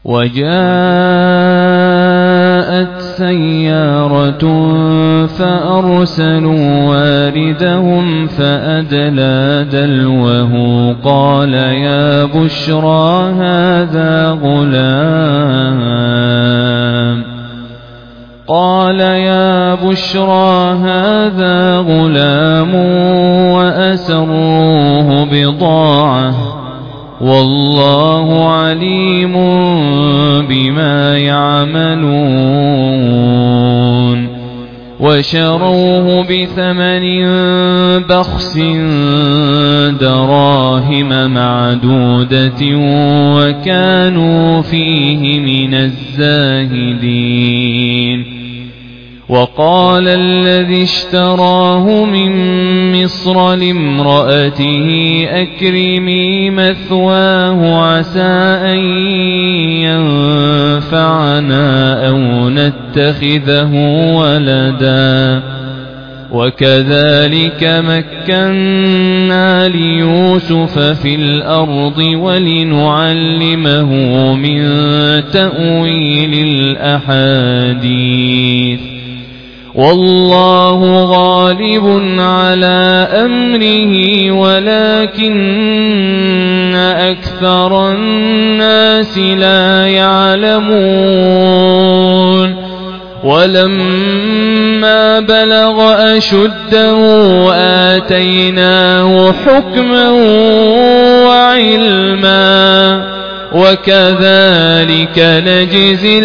وجاءت سيارة فأرسلوا واردهم فأدلى دلوه قال يا بشرى هذا غلام وأسروه بضاعة والله عليم بما يعملون وشروه بثمن بخس دراهم معدودة وكانوا فيه من الزاهدين وقال الذي اشتراه من مصر لامرأته أكرمي مثواه عسى أن ينفعنا أو نتخذه ولدا وكذلك مكنا ليوسف في الأرض ولنعلمه من تأويل الأحاديث والله غالب على أمره ولكن أكثر الناس لا يعلمون ولما بلغ أشده آتيناه حكما وعلما وكذلك نجزي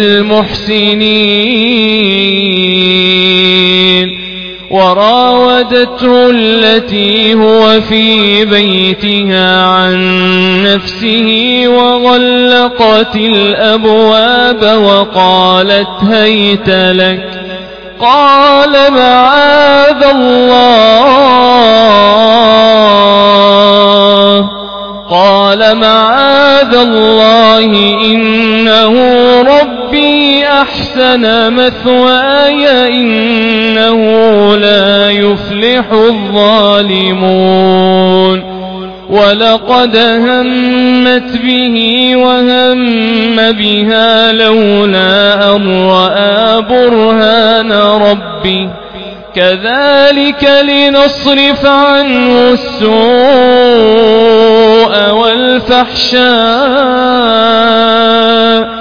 المحسنين وراودته التي هو في بيتها عن نفسه وغلقت الأبواب وقالت هيت لك قال معاذ الله إنه ربي أحسن مثواي إنه لا يفلح الظالمون ولقد همت به وهم بها لولا أن رأى برهان ربه كذلك لنصرف عنه السوء والفحشاء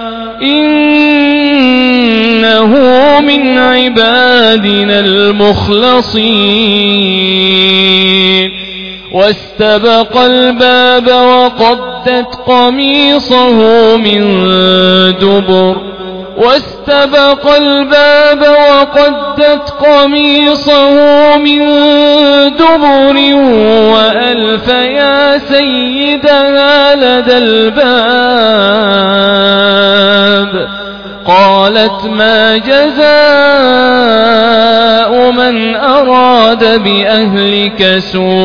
إنه من عبادنا المخلصين واستبق الباب وقدت قميصه من دبر وألف يا سيدها لدى الباب قالت ما جزاء من أراد بأهلك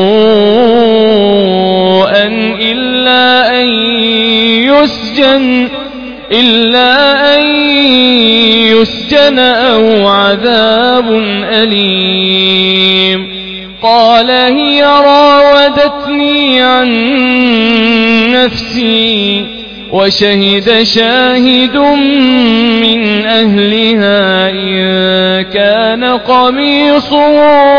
سوءا إلا أن يسجن أو عذاب أليم قال هي راودتني عن نفسي وشهد شاهد من أهلها إن كان قميصه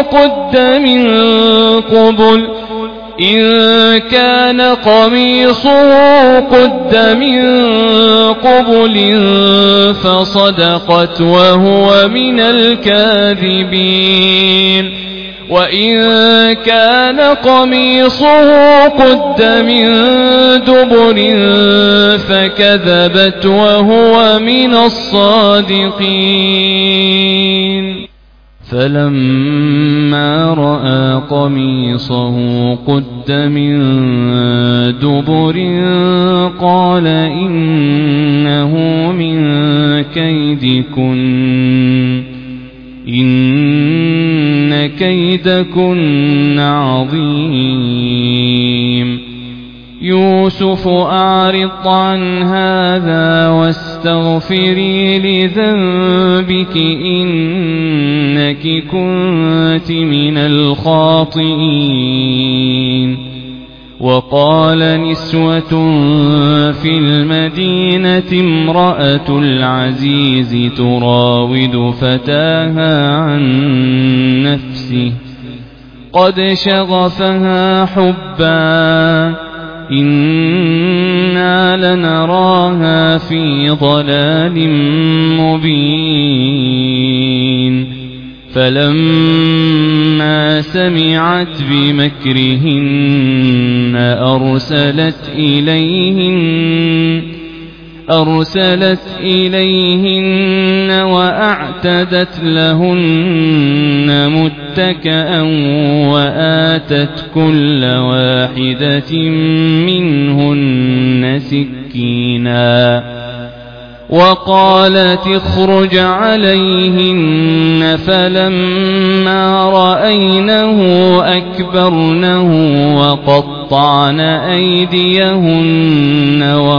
قد من قبل فصدقت وهو من الكاذبين وإن كان قميصه قد من دبر فكذبت وهو من الصادقين فلما رأى قميصه قد من دبر قال إنه من كيدكن إن كيدكن عظيم يوسف أعرض عن هذا واستغفري لذنبك إنك كنت من الخاطئين وقال نسوة في المدينة امرأة العزيز تراود فتاها عن نفسه قد شغفها حبا إنا لنراها في ضلال مبين فلما سمعت بمكرهن أرسلت إليهن وأعتدت لهن متكئا وآتت كل واحدة منهن سكينا وقالت اخرج عليهن فلما رأينه أكبرنه وقطعن أيديهن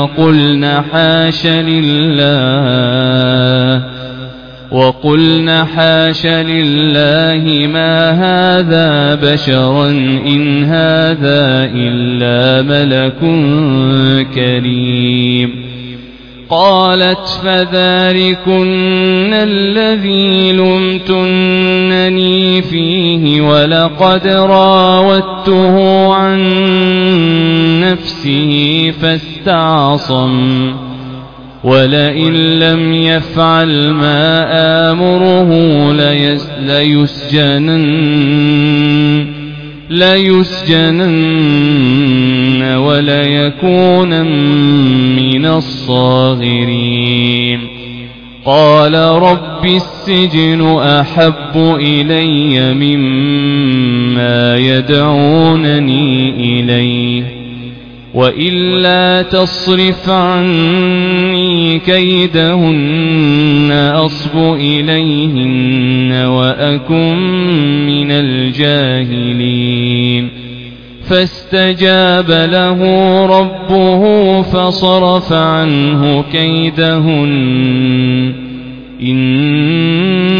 وقلن حاش لله ما هذا بشرا إن هذا إلا ملك كريم قالت فذلكن الذي لمتنني فيه ولقد راودته عن نفسه فاستعصم ولئن لم يفعل ما آمره ليسجنن وليكون من الصاغرين قال رب السجن أحب إلي مما يدعونني إليه وإلا تصرف عني كيدهن أصب إليهن وأكن من الجاهلين فاستجاب له ربه فصرف عنه كيدهن إنه